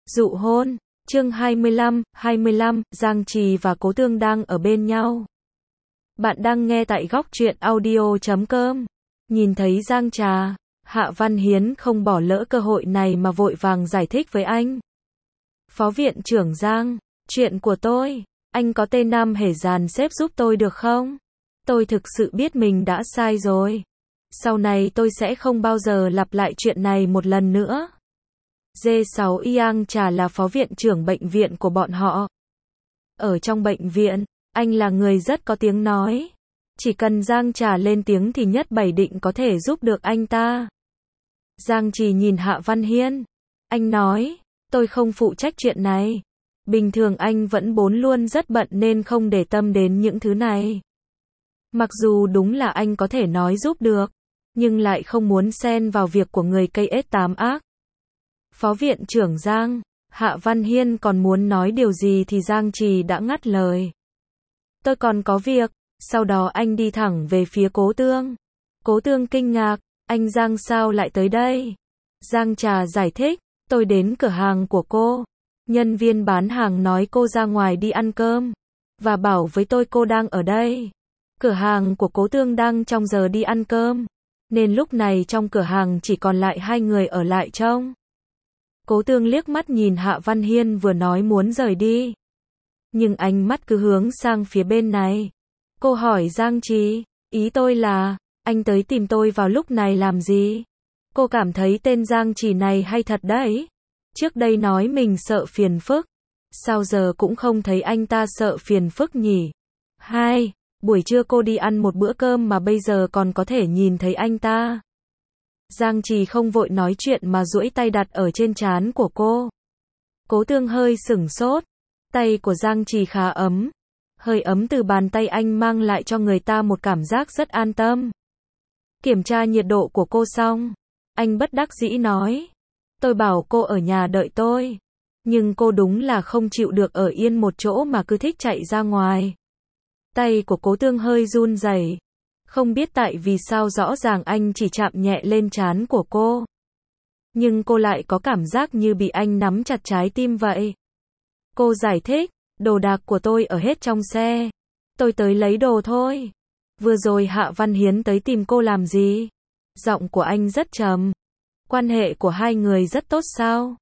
Dụ hôn, chương 25, Giang Trì và Cố Tương đang ở bên nhau. Bạn đang nghe tại góc truyện audio.com. Nhìn thấy Giang Trà, Hạ Văn Hiến không bỏ lỡ cơ hội này mà vội vàng giải thích với anh. Phó viện trưởng Giang, chuyện của tôi, anh có tên Nam Hề dàn xếp giúp tôi được không? Tôi thực sự biết mình đã sai rồi. Sau này tôi sẽ không bao giờ lặp lại chuyện này một lần nữa. G6 Iang Trà là phó viện trưởng bệnh viện của bọn họ. Ở trong bệnh viện, anh là người rất có tiếng nói. Chỉ cần Giang Trà lên tiếng thì nhất bảy định có thể giúp được anh ta. Giang Trì nhìn Hạ Văn Hiên. Anh nói, tôi không phụ trách chuyện này. Bình thường anh vẫn luôn rất bận nên không để tâm đến những thứ này. Mặc dù đúng là anh có thể nói giúp được, nhưng lại không muốn xen vào việc của người cây ết tám ác. Phó viện trưởng Giang, Hạ Văn Hiên còn muốn nói điều gì thì Giang Trì đã ngắt lời. Tôi còn có việc, sau đó anh đi thẳng về phía Cố Tương. Cố Tương kinh ngạc, anh Giang sao lại tới đây? Giang Trà giải thích, tôi đến cửa hàng của cô. Nhân viên bán hàng nói cô ra ngoài đi ăn cơm, và bảo với tôi cô đang ở đây. Cửa hàng của Cố Tương đang trong giờ đi ăn cơm, nên lúc này trong cửa hàng chỉ còn lại hai người ở lại trông. Cố Tương liếc mắt nhìn Hạ Văn Hiên vừa nói muốn rời đi, nhưng ánh mắt cứ hướng sang phía bên này. Cô hỏi Giang Trì, ý tôi là, anh tới tìm tôi vào lúc này làm gì? Cô cảm thấy tên Giang Trì này hay thật đấy. Trước đây nói mình sợ phiền phức, sao giờ cũng không thấy anh ta sợ phiền phức nhỉ? Buổi trưa cô đi ăn một bữa cơm mà bây giờ còn có thể nhìn thấy anh ta. Giang Trì không vội nói chuyện mà duỗi tay đặt ở trên trán của cô. Cố Tương hơi sửng sốt. Tay của Giang Trì khá ấm. Hơi ấm từ bàn tay anh mang lại cho người ta một cảm giác rất an tâm. Kiểm tra nhiệt độ của cô xong, anh bất đắc dĩ nói. Tôi bảo cô ở nhà đợi tôi, nhưng cô đúng là không chịu được ở yên một chỗ mà cứ thích chạy ra ngoài. Tay của Cố Tương hơi run rẩy. Không biết tại vì sao rõ ràng anh chỉ chạm nhẹ lên trán của cô, nhưng cô lại có cảm giác như bị anh nắm chặt trái tim vậy. Cô giải thích, đồ đạc của tôi ở hết trong xe. Tôi tới lấy đồ thôi. Vừa rồi Hạ Văn Hiến tới tìm cô làm gì? Giọng của anh rất trầm. Quan hệ của hai người rất tốt sao?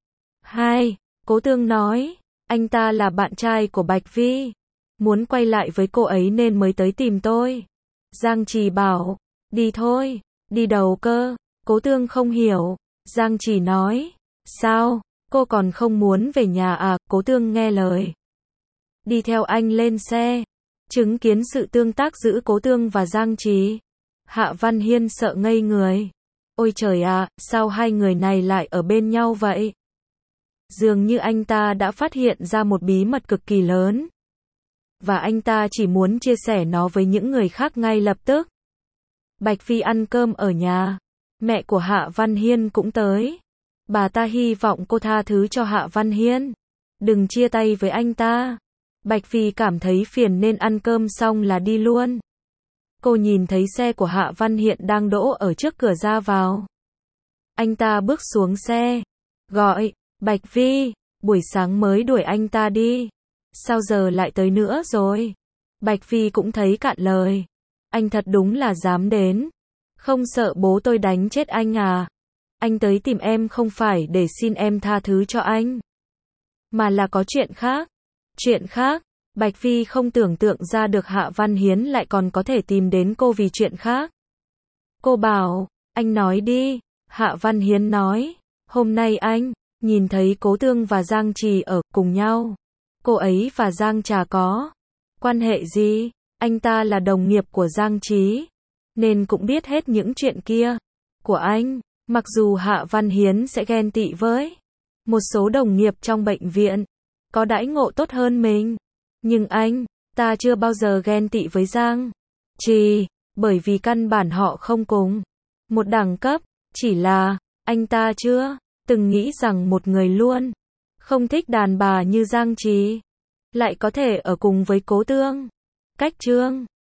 Cố Tương nói, anh ta là bạn trai của Bạch Vi, muốn quay lại với cô ấy nên mới tới tìm tôi. Giang Trì bảo, đi thôi. Đi đâu cơ? Cố Tương không hiểu. Giang Trì nói, sao? Cô còn không muốn về nhà à? Cố Tương nghe lời, đi theo anh lên xe. Chứng kiến sự tương tác giữa Cố Tương và Giang Trì, Hạ Văn Hiên sợ ngây người. Ôi trời ạ, sao hai người này lại ở bên nhau vậy? Dường như anh ta đã phát hiện ra một bí mật cực kỳ lớn, và anh ta chỉ muốn chia sẻ nó với những người khác ngay lập tức. Bạch Phi ăn cơm ở nhà. Mẹ của Hạ Văn Hiên cũng tới. Bà ta hy vọng cô tha thứ cho Hạ Văn Hiên, đừng chia tay với anh ta. Bạch Phi cảm thấy phiền nên ăn cơm xong là đi luôn. Cô nhìn thấy xe của Hạ Văn Hiên đang đỗ ở trước cửa ra vào. Anh ta bước xuống xe, gọi, Bạch Phi, buổi sáng mới đuổi anh ta đi, sao giờ lại tới nữa rồi? Bạch Phi cũng thấy cạn lời. Anh thật đúng là dám đến. Không sợ bố tôi đánh chết anh à? Anh tới tìm em không phải để xin em tha thứ cho anh, mà là có chuyện khác. Chuyện khác? Bạch Phi không tưởng tượng ra được Hạ Văn Hiến lại còn có thể tìm đến cô vì chuyện khác. Cô bảo, anh nói đi. Hạ Văn Hiến nói, hôm nay anh nhìn thấy Cố Tương và Giang Trì ở cùng nhau. Cô ấy và Giang Trà có quan hệ gì? Anh ta là đồng nghiệp của Giang Trì, nên cũng biết hết những chuyện kia của anh. Mặc dù Hạ Văn Hiến sẽ ghen tị với một số đồng nghiệp trong bệnh viện có đãi ngộ tốt hơn mình, nhưng anh ta chưa bao giờ ghen tị với Giang Trì, bởi vì căn bản họ không cùng một đẳng cấp. Chỉ là anh ta chưa từng nghĩ rằng một người luôn không thích đàn bà như Giang Trì lại có thể ở cùng với Cố Tương. Cách chương